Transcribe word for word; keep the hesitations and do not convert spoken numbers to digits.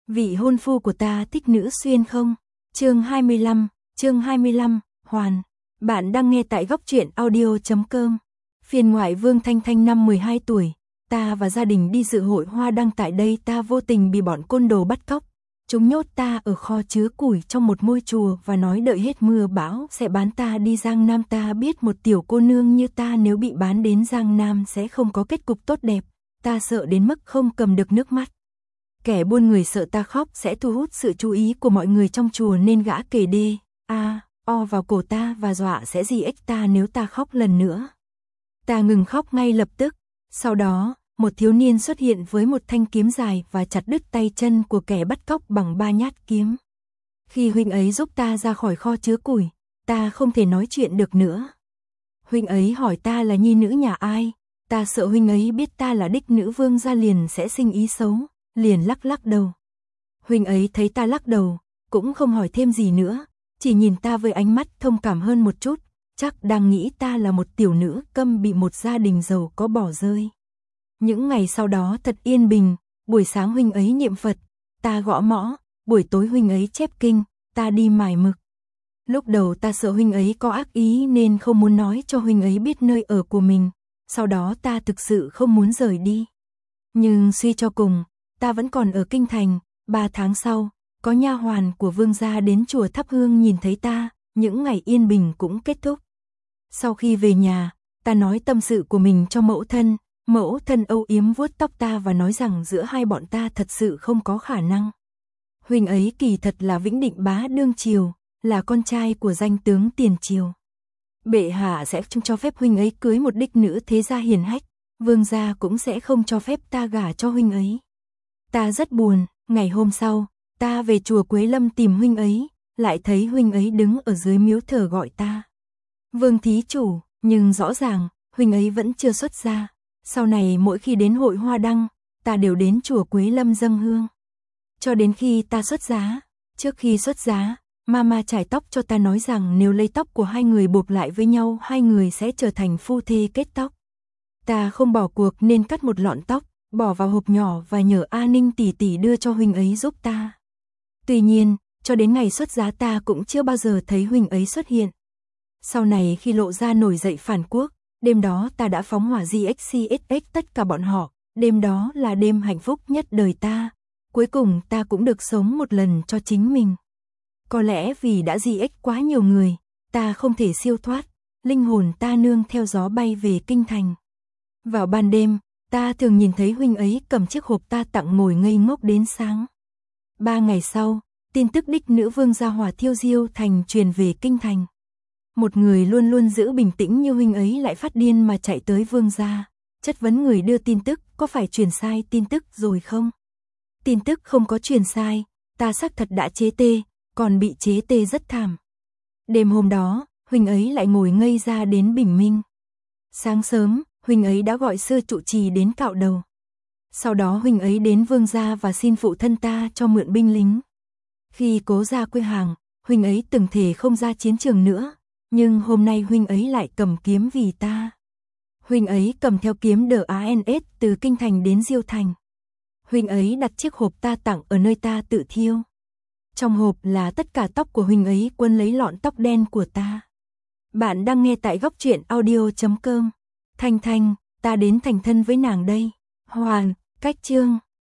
Vị hôn phu của ta thích nữ xuyên không? Chương hai mươi lăm, chương hai mươi lăm, Hoàn. Bạn đang nghe tại góc truyện audio chấm com. Phiên ngoại Vương Thanh Thanh năm mười hai tuổi, ta và gia đình đi dự hội hoa đăng tại đây, ta vô tình bị bọn côn đồ bắt cóc. Chúng nhốt ta ở kho chứa củi trong một ngôi chùa và nói đợi hết mưa bão sẽ bán ta đi Giang Nam. Ta biết một tiểu cô nương như ta nếu bị bán đến Giang Nam sẽ không có kết cục tốt đẹp. Ta sợ đến mức không cầm được nước mắt. Kẻ buôn người sợ ta khóc sẽ thu hút sự chú ý của mọi người trong chùa nên gã kề đê, a, o vào cổ ta và dọa sẽ gi ếch ta nếu ta khóc lần nữa. Ta ngừng khóc ngay lập tức. Sau đó, một thiếu niên xuất hiện với một thanh kiếm dài và chặt đứt tay chân của kẻ bắt cóc bằng ba nhát kiếm. Khi huynh ấy giúp ta ra khỏi kho chứa củi, ta không thể nói chuyện được nữa. Huynh ấy hỏi ta là nhi nữ nhà ai, ta sợ huynh ấy biết ta là đích nữ vương gia liền sẽ sinh ý xấu, liền lắc lắc đầu. Huynh ấy thấy ta lắc đầu, cũng không hỏi thêm gì nữa, chỉ nhìn ta với ánh mắt thông cảm hơn một chút, chắc đang nghĩ ta là một tiểu nữ câm bị một gia đình giàu có bỏ rơi. Những ngày sau đó thật yên bình, buổi sáng huynh ấy niệm Phật, ta gõ mõ, buổi tối huynh ấy chép kinh, ta đi mài mực. Lúc đầu ta sợ huynh ấy có ác ý nên không muốn nói cho huynh ấy biết nơi ở của mình, sau đó ta thực sự không muốn rời đi. Nhưng suy cho cùng, ta vẫn còn ở kinh thành. Ba tháng sau, có nha hoàn của vương gia đến chùa thắp hương nhìn thấy ta, những ngày yên bình cũng kết thúc. Sau khi về nhà, ta nói tâm sự của mình cho mẫu thân, mẫu thân âu yếm vuốt tóc ta và nói rằng giữa hai bọn ta thật sự không có khả năng. Huynh ấy kỳ thật là Vĩnh Định bá đương triều, là con trai của danh tướng tiền triều. Bệ hạ sẽ không cho phép huynh ấy cưới một đích nữ thế gia hiền hách, vương gia cũng sẽ không cho phép ta gả cho huynh ấy. Ta rất buồn, ngày hôm sau, ta về chùa Quế Lâm tìm huynh ấy, lại thấy huynh ấy đứng ở dưới miếu thờ gọi ta. Vương thí chủ, nhưng rõ ràng, huynh ấy vẫn chưa xuất gia. Sau này mỗi khi đến hội hoa đăng, ta đều đến chùa Quế Lâm dâng hương. Cho đến khi ta xuất giá, trước khi xuất giá, mama chải tóc cho ta nói rằng nếu lấy tóc của hai người buộc lại với nhau, hai người sẽ trở thành phu thê kết tóc. Ta không bỏ cuộc nên cắt một lọn tóc, bỏ vào hộp nhỏ và nhờ A Ninh tỷ tỷ đưa cho huynh ấy giúp ta. Tuy nhiên, cho đến ngày xuất giá ta cũng chưa bao giờ thấy huynh ấy xuất hiện. Sau này khi Lộ Gia nổi dậy phản quốc, đêm đó ta đã phóng hỏa giê ích xê ích ích tất cả bọn họ, đêm đó là đêm hạnh phúc nhất đời ta. Cuối cùng ta cũng được sống một lần cho chính mình. Có lẽ vì đã giê ích quá nhiều người, ta không thể siêu thoát, linh hồn ta nương theo gió bay về kinh thành. Vào ban đêm, ta thường nhìn thấy huynh ấy cầm chiếc hộp ta tặng ngồi ngây ngốc đến sáng. Ba ngày sau, tin tức đích nữ vương gia hỏa thiêu Diêu thành truyền về kinh thành. Một người luôn luôn giữ bình tĩnh như huynh ấy lại phát điên mà chạy tới vương gia, chất vấn người đưa tin tức có phải truyền sai tin tức rồi không? Tin tức không có truyền sai, ta xác thật đã chế tê, còn bị chế tê rất thảm. Đêm hôm đó, huynh ấy lại ngồi ngây ra đến bình minh. Sáng sớm, huynh ấy đã gọi sư trụ trì đến cạo đầu. Sau đó huynh ấy đến vương gia và xin phụ thân ta cho mượn binh lính. Khi Cố gia quê hàng, huynh ấy từng thề không ra chiến trường nữa, nhưng hôm nay huynh ấy lại cầm kiếm vì ta. Huynh ấy cầm theo kiếm đờ a en ét từ kinh thành đến Diêu thành. Huynh ấy đặt chiếc hộp ta tặng ở nơi ta tự thiêu. Trong hộp là tất cả tóc của huynh ấy quân lấy lọn tóc đen của ta. Bạn đang nghe tại góc truyện audio chấm com. Thanh Thanh, ta đến thành thân với nàng đây. Hoàn, cách chương.